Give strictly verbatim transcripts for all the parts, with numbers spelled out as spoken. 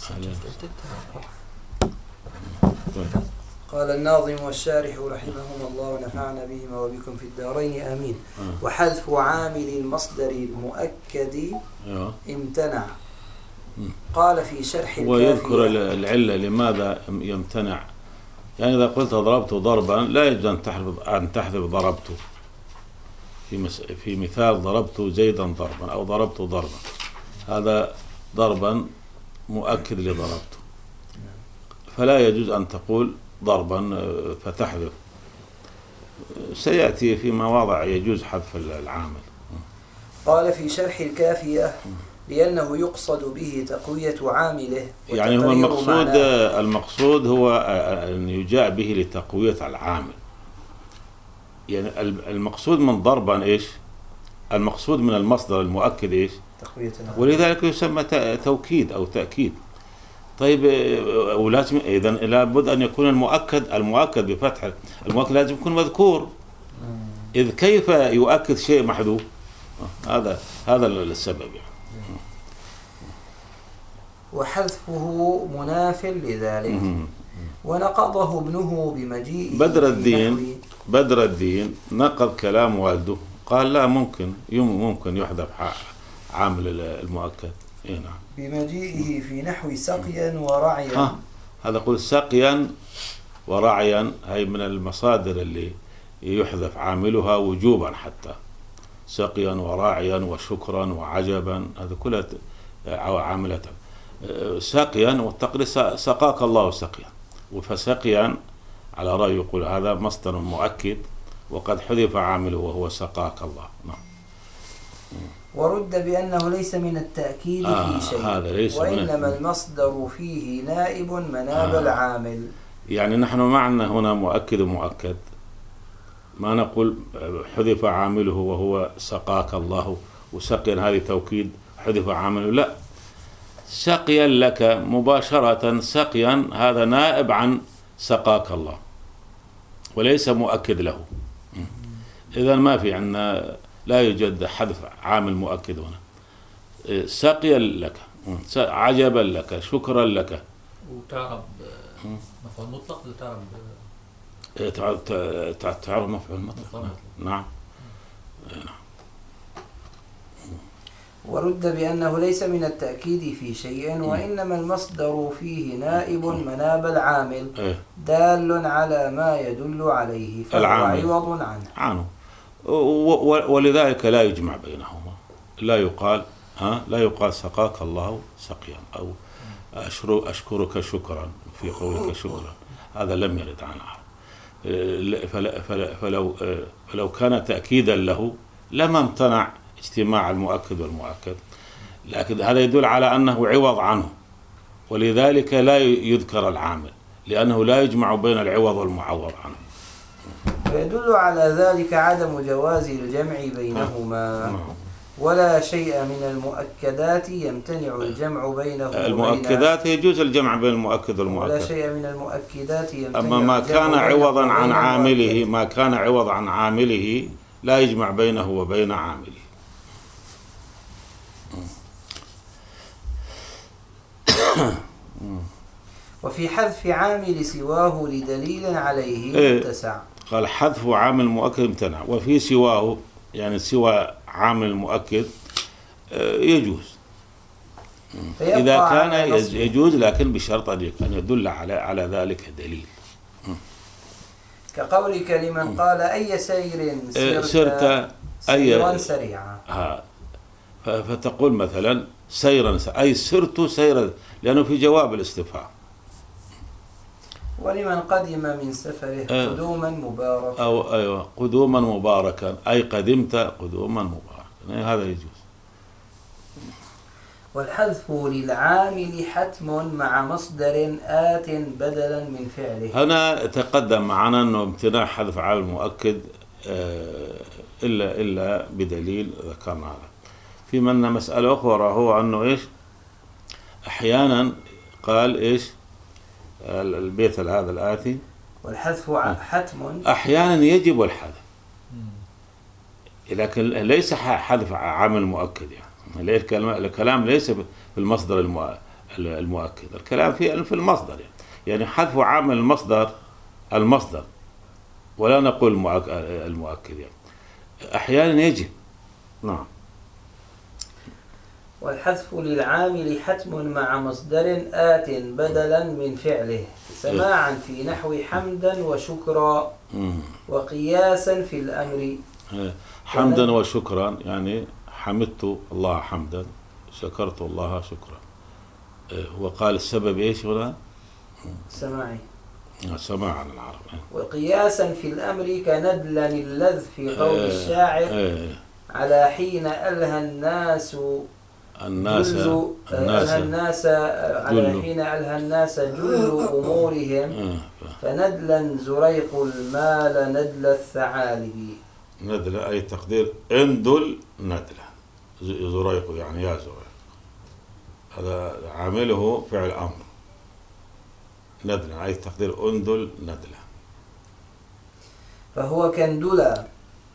قال الناظم والشارح رحمهما الله ونفعنا بهما وبكم في الدارين آمين. آه. وحذف عامل المصدر المؤكد آه. امتنع. قال في شرح الكافية ويذكر العلة لماذا يمتنع. يعني إذا قلت ضربت ضربا لا يجوز أن تحذف أن تحذف ضربته في مس... في مثال ضربت زيدا ضربا أو ضربت ضربا، هذا ضربا مؤكد لضربته، فلا يجوز أن تقول ضربا فتحذف. سيأتي في مواضع يجوز حذف العامل. قال في شرح الكافية لأنه يقصد به تقوية عامله، يعني هو المقصود المقصود هو أن يجاء به لتقوية العامل. يعني المقصود من ضربا إيش؟ المقصود من المصدر المؤكد إيش؟ تقوية العامل، ولذلك يسمى توكيد أو تأكيد. طيب ولازم إذا لابد أن يكون المؤكد المؤكد بفتح المؤكد لازم يكون مذكور، إذ كيف يؤكد شيء محذوف؟ هذا هذا السبب يعني. وحذفه مناف لذلك. ونقضه ابنه بمجيئه بدر الدين بدر الدين نقض كلام والده، قال لا ممكن ممكن يحذف عامل المؤكد. إيه نعم. بمجيئه في نحو سقيا ورعيا. ها هذا قل سقيا ورعيا، هي من المصادر اللي يحذف عاملها وجوبا، حتى سقيا وراعيا وشكرا وعجبا هذا كلها عاملتها. سقيا والتقرير سقاك الله سقيا، فسقيا على رأي يقول هذا مصدر مؤكد وقد حذف عامله وهو سقاك الله. نعم. ورد بأنه ليس من التأكيد آه في شيء، هذا ليس وإنما المصدر فيه نائب مناب آه العامل. يعني نحن معنا هنا مؤكد ومؤكد، ما نقول حذف عامله وهو سقاك الله وسقيا هذه توكيد حذف عامله، لا، سقيا لك مباشرة، سقيا هذا نائب عن سقاك الله وليس مؤكد له. إذن ما في عندنا، لا يوجد حذف عامل مؤكد هنا. سقيا لك، عجبا لك، شكرا لك. وتعرب مفعول مطلق تعرب تعرب مفعول مطلق. نعم. ورد بأنه ليس من التأكيد في شيء، وإنما المصدر فيه نائب مناب العامل دال على ما يدل عليه فهو عوض عنه. عنه. ولذلك لا يجمع بينهما، لا يقال ها لا يقال سقاك الله سقيا أو أشكرك شكرا في قولك شكرا، هذا لم يرد عنه. فلو فلو كان تأكيدا له لما امتنع اجتماع المؤكد والمؤكد، لكن هذا يدل على أنه عوض عنه، ولذلك لا يذكر العامل لأنه لا يجمع بين العوض والمعوض عنه. ويدل على ذلك عدم جواز الجمع بينهما، ولا شيء من المؤكدات يمتنع الجمع بينه وبين المؤكدات يجوز الجمع بين المؤكد والمؤكد، ولا شيء من المؤكدات يمتنع. أما ما كان عوضا عن عامله ما كان عوضا عن عامله لا يجمع بينه وبين عامله. وفي حذف عامل سواه لدليل عليه متسع. قال حذف عامل مؤكد امتنع، وفي سواه يعني سوى عامل المؤكد يجوز إذا كان يجوز، لكن بشرط أن يدل على على ذلك دليل. كقولك لمن قال أي سير سرت, سرت سيرا سريعا، فتقول مثلا سيرا أي سرت سيرا، لأنه في جواب الاستفهام. ولمن قدم من سفره قدوما مباركا، أو أيوة قدوما مباركا أي قدمت قدوما مباركا، هذا يجوز. والحذف للعامل حتم مع مصدر آت بدلا من فعله. هنا تقدم معنا أنه امتناع حذف عامل مؤكد إلا إلا بدليل ذكرنا هذا. في منا مسألة أخرى، هو أنه إيش أحيانا قال إيش البيت هذا الآتي والحذف حتم، أحيانا يجب الحذف لكن ليس حذف عامل مؤكد، يعني الكلام ليس في المصدر المؤكد. الكلام في في المصدر يعني. يعني حذف عامل المصدر المصدر ولا نقول المؤكد يعني. أحيانا يجب. نعم. والحذف للعامل حتم مع مصدر آت بدلا من فعله سماعا في نحو حمدا وشكرا وقياسا في الأمر. حمدا وشكرا يعني حمدت الله حمدا شكرت الله شكرا. وقال السبب ايش هنا؟ سماعي. سماع عن العرب. وقياسا في الأمر كندلا اللذ في قول الشاعر على حين ألهى الناس الناس الناس الناس على حين ألهى الناس جل أمورهم فندلا زريق المال ندل الثعالب. ندل أي تقدير اندل ندلا زريق يعني يا زريق هذا عامله فعل أمر. ندلا أي تقدير اندل ندلا. فهو كندلا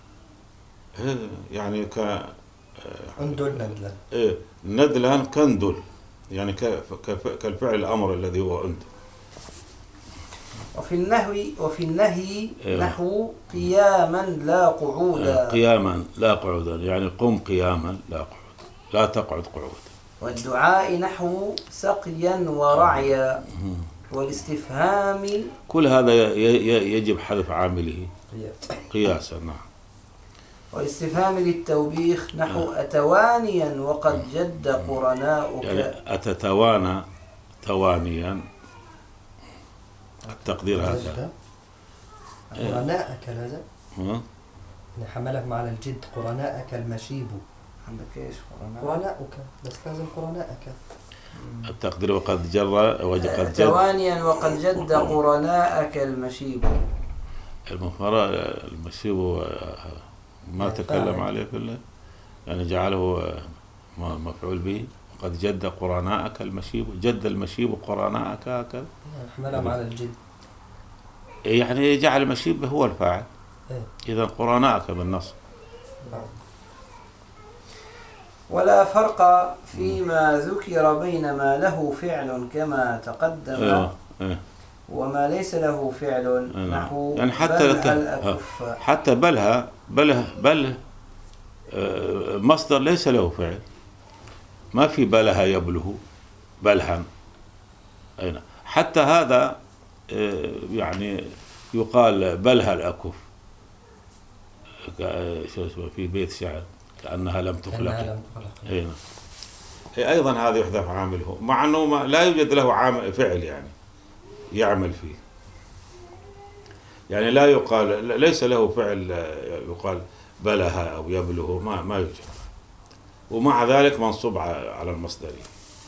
يعني ك اندل ندلا. إيه ندلا كندل يعني كالفعل الأمر الذي هو اندل. وفي النهي وفي النهي إيه. نحو قياما لا قعودا. قياما لا قعودا يعني قم قياما لا قعود لا تقعد قعود. والدعاء نحو سقيا ورعيا. والاستفهام كل هذا يجب حذف عامله قياسا. نعم. والاستفهام للتوبيخ نحو أتوانيا وقد جد قرناؤك. يعني أتتوانى توانيا التقدير هذا. قرناءك لازم يعني حملك على الجد. قرناءك المشيب. عندك ايش قرناء؟ قرناؤك بس لازم قرناءك. التقدير وقد جر وقد جد توانيا وقد جد قرناءك المشيب. المفرد المشيب ما تكلم عليه كله يعني جعله مفعول به. وقد جد قرناءك المشيب جد المشيب قرناءك هكذا حملهم على الجد يعني جعل المشيب هو الفاعل. إذا قرناءك بالنص. ولا فرق فيما ذكر بين ما له فعل كما تقدم إيه. إيه. وما ليس له فعل نحو يعني حتى حتى بلها بله بل مصدر ليس له فعل ما في بلها يبله بلها أين حتى هذا يعني يقال بلها الأكف في بيت شعر كأنها لم تخلق. أين أيضا هذا يحذف عامله مع أنه لا يوجد له عامل فعل يعني يعمل فيه يعني لا يقال ليس له فعل يقال بلها أو يبله ما ما يوجد ومع ذلك منصوب على المصدري.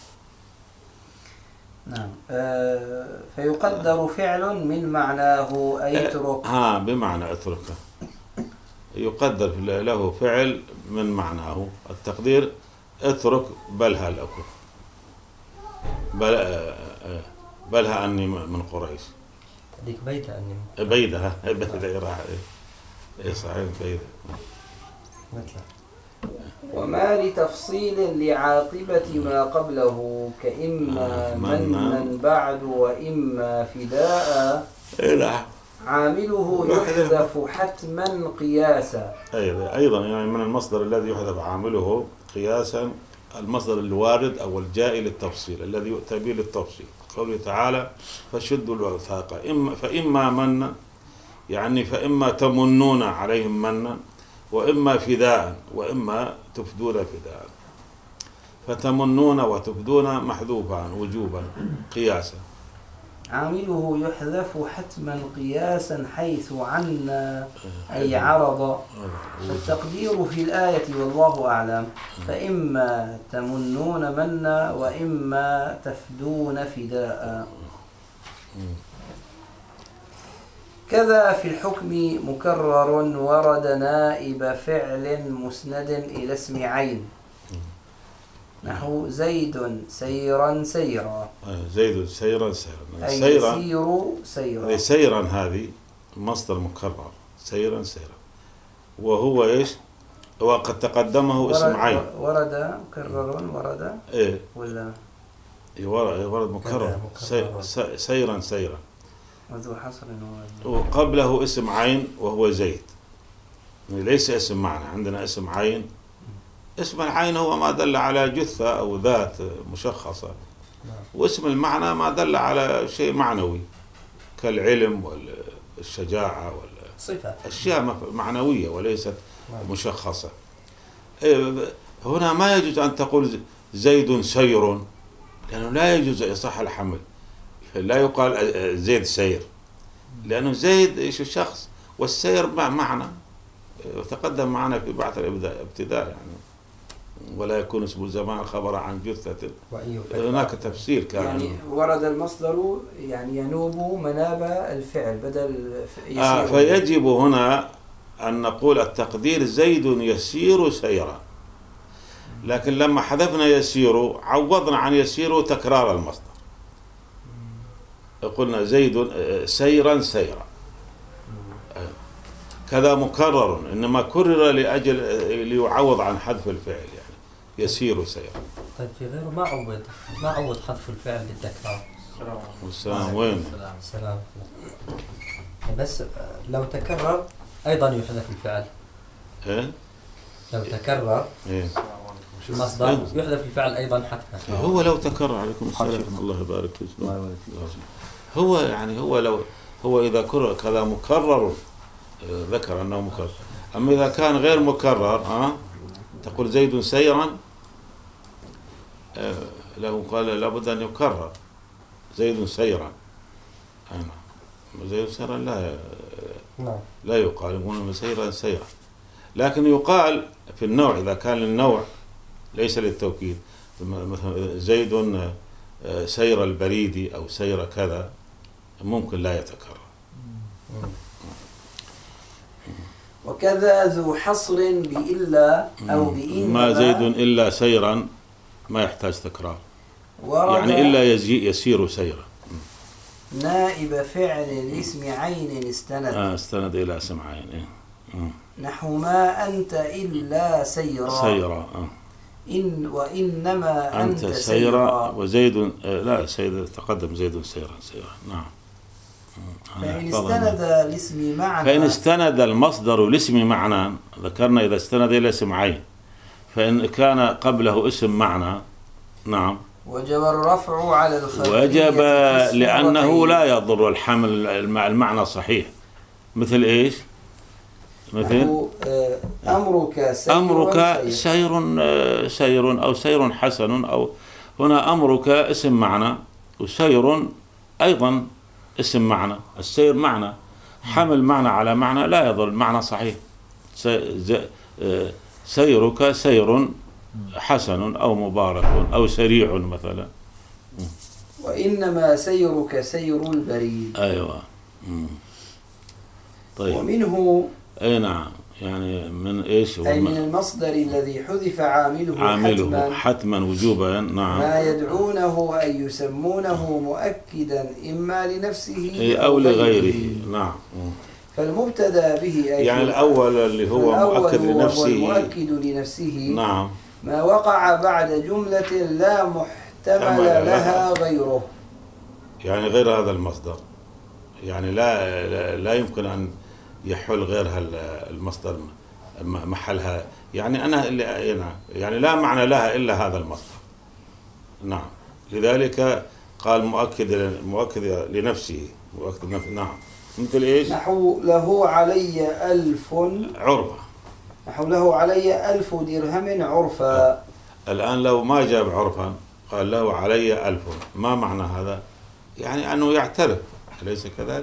نعم. آه فيقدر فعل من معناه أي اترك. ها بمعنى اتركه يقدر له فعل من معناه التقدير اترك بلها الأكف بل بلها أني من قريش. هذيك بيدة أني بيدة بيدة راح إيه صحيح بيدة. مثلا وما لتفصيل لعاقبة ما قبله كإما منا بعد وإما فداء عامله يحذف حتما قياسا. أيضا أيضا يعني من المصدر الذي يحذف عامله قياسا المصدر الوارد أو الجائي للتفصيل الذي يؤتى به للتفصيل. قوله تعالى فشدوا الوثاق إما فإما منا يعني فإما تمنون عليهم منا وإما فداء وإما تفدون فداء. فتمنون وتفدون محذوفان وجوبا قياسا. عامله يحذف حتما قياسا حيث عنا أي عرض. التقدير في الآية والله أعلم فإما تمنون منا وإما تفدون فداء. كذا في الحكم مكرر ورد نائب فعل مسند إلى اسم عين نحو زيد سيرا سيرا. زيد سيرا سيرا أي سيرا يسير سيرا. سيرا هذه مصدر مكرر سيرا سيرا وهو إيش وقد تقدمه اسم عين. ورد مكرر ورد إيه ولا ورد مكرر مكرر. سي- سيرا سيرا. وذو حصر و... وقبله اسم عين وهو زيد، ليس اسم معنى. عندنا اسم عين، اسم العين هو ما دل على جثة أو ذات مشخصة، واسم المعنى ما دل على شيء معنوي كالعلم والشجاعة صفة والأشياء معنوية وليست مشخصة. هنا ما يجوز أن تقول زيد سير، لأنه لا يجوز يصح الحمل، لا يقال زيد سير، لأنه زيد إيش الشخص، والسير معنى تقدم معنا في بعض الابتداء يعني، ولا يكون اسم الزمان خبر عن جثة. هناك تفسير كان يعني ورد المصدر يعني ينوب مناب الفعل بدل يسير. آه فيجب هنا أن نقول التقدير زيد يسير سيرا، لكن لما حذفنا يسير عوضنا عن يسير تكرار المصدر، قلنا زيد سيرا سيرا. كذا مكرر، إنما كرر لأجل ليعوض عن حذف الفعل، يعني يسير سيرا. طيب في غيره ما عوض ما عوض حذف الفعل للتكرار. والسلام وين؟ سلام. بس لو تكرر أيضا يحذف الفعل. إيه؟ لو تكرر إيه؟ المصدر يحذف الفعل أيضا حتما. هو لو تكرر عليكم السلام الله يبارك فيك. هو يعني هو لو هو إذا كرر كذا مكرر ذكر أنه مكرر، أما إذا كان غير مكرر ها تقول زيد سيرا له قال لابد أن يكرر زيد سيرا. أنا زيد سيرا لا لا يقال، يقولون سيرا سيرا، لكن يقال في النوع إذا كان للنوع ليس للتوكيد، مثلا زيد سير البريد أو سير كذا ممكن لا يتكرر. وكذا ذو حصر بإلا أو بإنما ما زيد إلا سيرا ما يحتاج تكرار، يعني إلا يسير سيرا. نائب فعل لاسم عين استند آه استند إلى اسم عين. إيه؟ نحو ما أنت إلا سيرا سيرا آه. إن وإنما أنت, أنت سيرا سيرا وزيد آه لا سيد تقدم زيد سيرا سيرا. نعم. فإن استند لاسم معنى فإن استند المصدر لاسم معنى، ذكرنا إذا استند إلى اسم عين، فإن كان قبله اسم معنى نعم وجب الرفع على الخبرية وجب، في لأنه الصورتين. لا يضر الحمل المعنى صحيح. مثل إيش؟ مثل نحو، آه، أمرك سير أمرك سير. سير آه، سير أو سير حسن، أو هنا أمرك اسم معنى وسير أيضا اسم معنى. السير معنى، حمل معنى على معنى لا يضر، المعنى صحيح. سيرك سير حسن أو مبارك أو سريع مثلا. وإنما سيرك سير البريد. أيوة. طيب. ومنه أي نعم، يعني من إيش؟ أي من المصدر الذي حذف عامله, عامله حتما, حتما وجوبا. نعم. ما يدعونه أي يسمونه مؤكدا إما لنفسه أو لغيره. نعم. فالمبتدا به أي يعني الأول اللي هو مؤكد لنفسه، المؤكد لنفسه نعم، ما وقع بعد جملة لا محتمل لها غيره، يعني غير هذا المصدر، يعني لا لا, لا يمكن أن يحل غيرها المصدر محلها، يعني أنا يعني لا معنى لها إلا هذا المصدر. نعم، لذلك قال مؤكد مؤكد لنفسه، مؤكد لنفسه. نعم. مثل إيش؟ نحو له علي ألف عرفة. نحو له علي ألف درهم عرفا. الآن لو ما جاب عرفا قال له علي ألف، ما معنى هذا؟ يعني أنه يعترف، أليس كذلك؟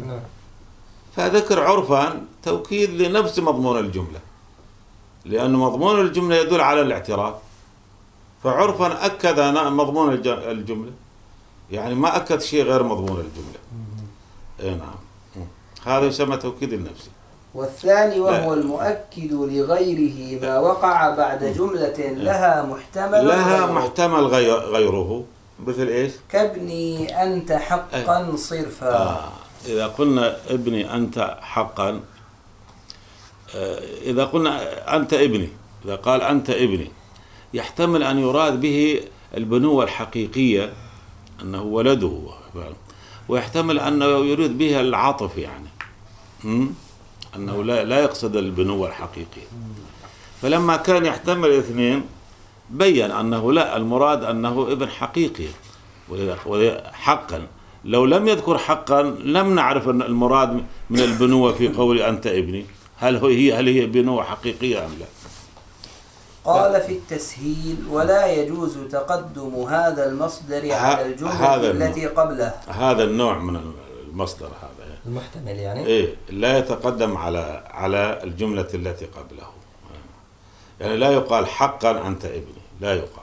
فذكر عرفا توكيد لنفس مضمون الجملة، لأن مضمون الجملة يدل على الاعتراف، فعرفا أكد مضمون الجملة، يعني ما أكد شيء غير مضمون الجملة. إيه نعم، هذا يسمى توكيد النفسي. والثاني وهو لا. المؤكد لغيره ما وقع بعد جملة لها محتمل لها غيره. محتمل غيره، مثل إيش؟ كابني أنت حقا صرفا. آه. إذا قلنا ابني أنت حقا، آه. إذا قلنا أنت ابني، إذا قال أنت ابني يحتمل أن يراد به البنوة الحقيقية أنه ولده، ويحتمل أنه يريد بها العطف يعني م? أنه لا لا يقصد البنوة الحقيقية. فلما كان يحتمل الاثنين بين أنه لا، المراد أنه ابن حقيقي حقا. لو لم يذكر حقا لم نعرف أن المراد من البنوة في قول أنت ابني هل هي هل هي بنوة حقيقية أم لا. قال في التسهيل: ولا يجوز تقدم هذا المصدر على الجملة التي قبله. هذا النوع من المصدر هذا المحتمل يعني إيه لا يتقدم على على الجملة التي قبله، يعني لا يقال حقا أنت ابني، لا يقال.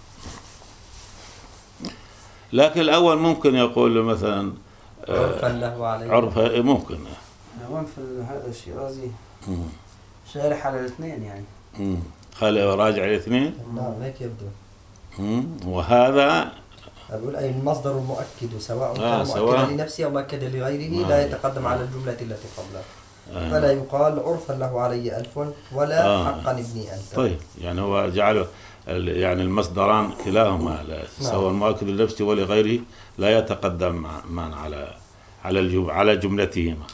لكن الأول ممكن يقول مثلا عرفا له عليه، عرفا ممكن. وين في هذا الشيرازي شارح على الاثنين يعني. امم خلي راجع الاثنين. نعم هيك يبدو. امم وهذا أقول أي المصدر المؤكد سواء آه كان سواء. مؤكدا لنفسه أو مؤكدا لغيره آه. لا يتقدم على الجملة التي قبله. آه. فلا يقال عرفا له علي ألف ولا آه. حقا ابني أنت. طيب يعني هو جعل يعني المصدران كلاهما سواء المؤكد لنفسه ولغيره لا يتقدم معا على على الجم على جملتهما.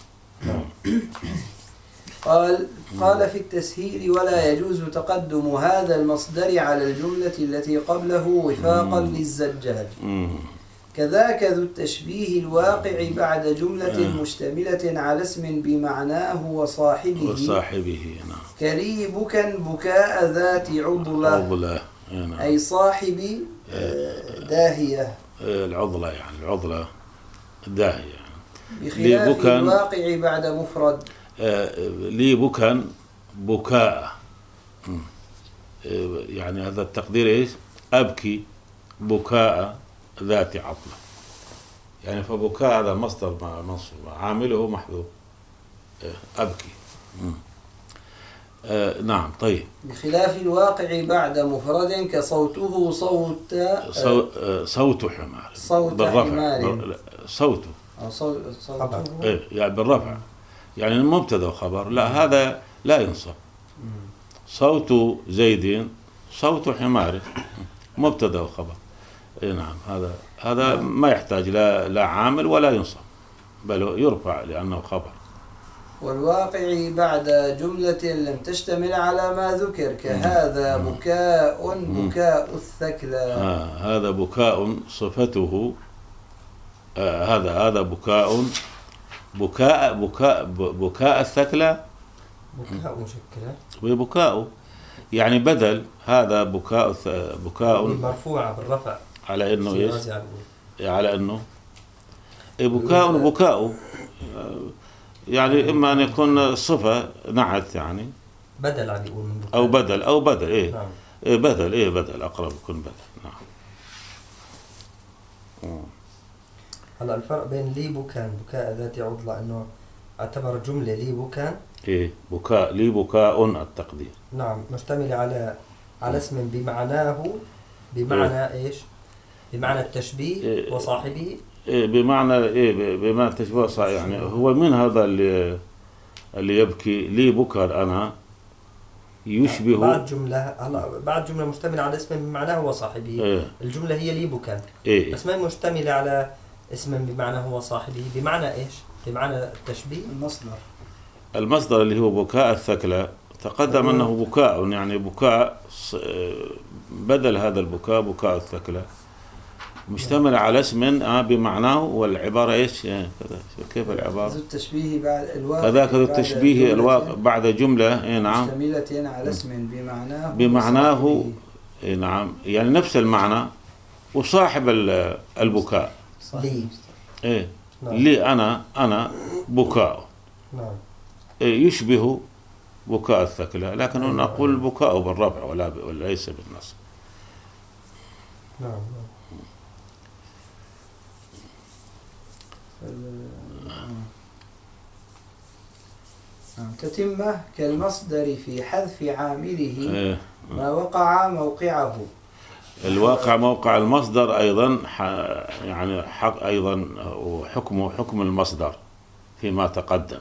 قال قال في التسهيل: ولا يجوز تقدم هذا المصدر على الجملة التي قبله وفاقا للزجاج. كذاك ذو التشبيه الواقع بعد جملة مشتملة على اسم بمعناه وصاحبه وصاحبه نعم. كلي بكا بكاء ذات عضلة, عضلة. نعم. أي صاحب داهية. العضلة يعني العضلة داهية بخلاف الواقع بعد مفرد. لي بكا بكاء، يعني هذا التقدير ايش؟ أبكي بكاء ذات عضلة، يعني فبكاء هذا مصدر منصوب عامله محذوف أبكي. آه نعم. طيب بخلاف الواقع بعد مفرد كصوته صوت صوت, صوت حمار صوت بالرفع حمار صوته أو صوت صوته إيه يعني بالرفع يعني المبتدا وخبر، لا هذا لا ينصب. صوت زيد صوت حمار مبتدا وخبر. اي نعم هذا هذا ما يحتاج لا لا عامل ولا ينصب بل يرفع لأنه خبر. والواقع بعد جملة لم تشتمل على ما ذكر كهذا بكاء بكاء الثكلى. آه هذا بكاء صفته آه هذا هذا بكاء بكاء بكاء بكاء الثكلى بكاء مشكلة ببكاء يعني بدل هذا بكاء بكاء مرفوعة بالرفع على انه ايش؟ على انه بكاء بكاء يعني اما ان يكون صفة نعت يعني بدل عم يقول من بكاء او بدل او بدل ايه, نعم. إيه بدل ايه بدل اقرب يكون بدل. نعم. هلا الفرق بين لي بكاء بكاء ذات عضلة انه اعتبر جملة لي بكاء ايه بكاء لي بكاء التقدير نعم مشتمل على على اسم بمعناه بمعنى إيه؟ ايش؟ بمعنى التشبيه إيه وصاحبه إيه بمعنى ايه بمعنى التشبيه وصاحبه يعني هو من هذا اللي اللي يبكي لي بكر انا يشبه بعد جملة هلا بعد جملة مشتملة على اسم بمعناه وصاحبه إيه الجملة هي لي بكاء إيه بس ما مشتملة على اسم بمعناه وصاحبه بمعنى ايش؟ بمعنى التشبيه المصدر المصدر اللي هو بكاء الثكلى تقدم أنه بكاء يعني بكاء بدل هذا البكاء بكاء الثكلى مشتمل على اسم بمعناه والعبارة إيش كيف العبارة؟ ذو التشبيه بعد الواقع كذاك ذو التشبيه الواقع بعد جملة إيه نعم مشتملة على اسم بمعناه بمعناه إيه نعم يعني نفس المعنى وصاحب البكاء لي إيه لي أنا أنا بكاء نعم يشبه بكاء الثكلى لكن هنا نقول البكاء بالرفع ولا وليس بالنصب. نعم تتمة كالمصدر في حذف عامله ما وقع موقعه. الواقع موقع المصدر أيضا يعني حق أيضا وحكمه حكم المصدر فيما تقدم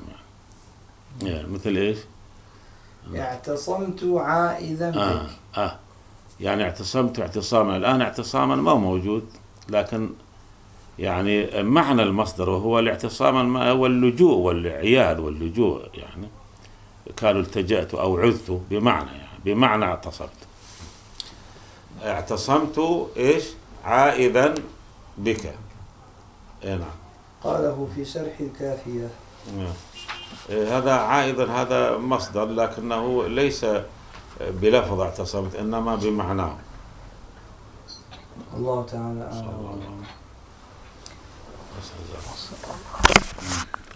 يعني, يعني مثل إيش؟ اعتصمت عائذا بك. آه آه يعني اعتصمت اعتصاما، الآن اعتصاما ما موجود، لكن يعني معنى المصدر وهو الاعتصام ما هو اللجوء والعياذ واللجوء، يعني كانوا التجأت أو عذت بمعنى، يعني بمعنى اعتصمت. اعتصمت إيش؟ عائذا بك. إيه نعم. قاله في شرح الكافية. إيه هذا عائذا، هذا مصدر لكنه ليس بلفظ اعتصمت إنما بمعناه. الله تعالى صلى الله أعلم. عليه وسلم.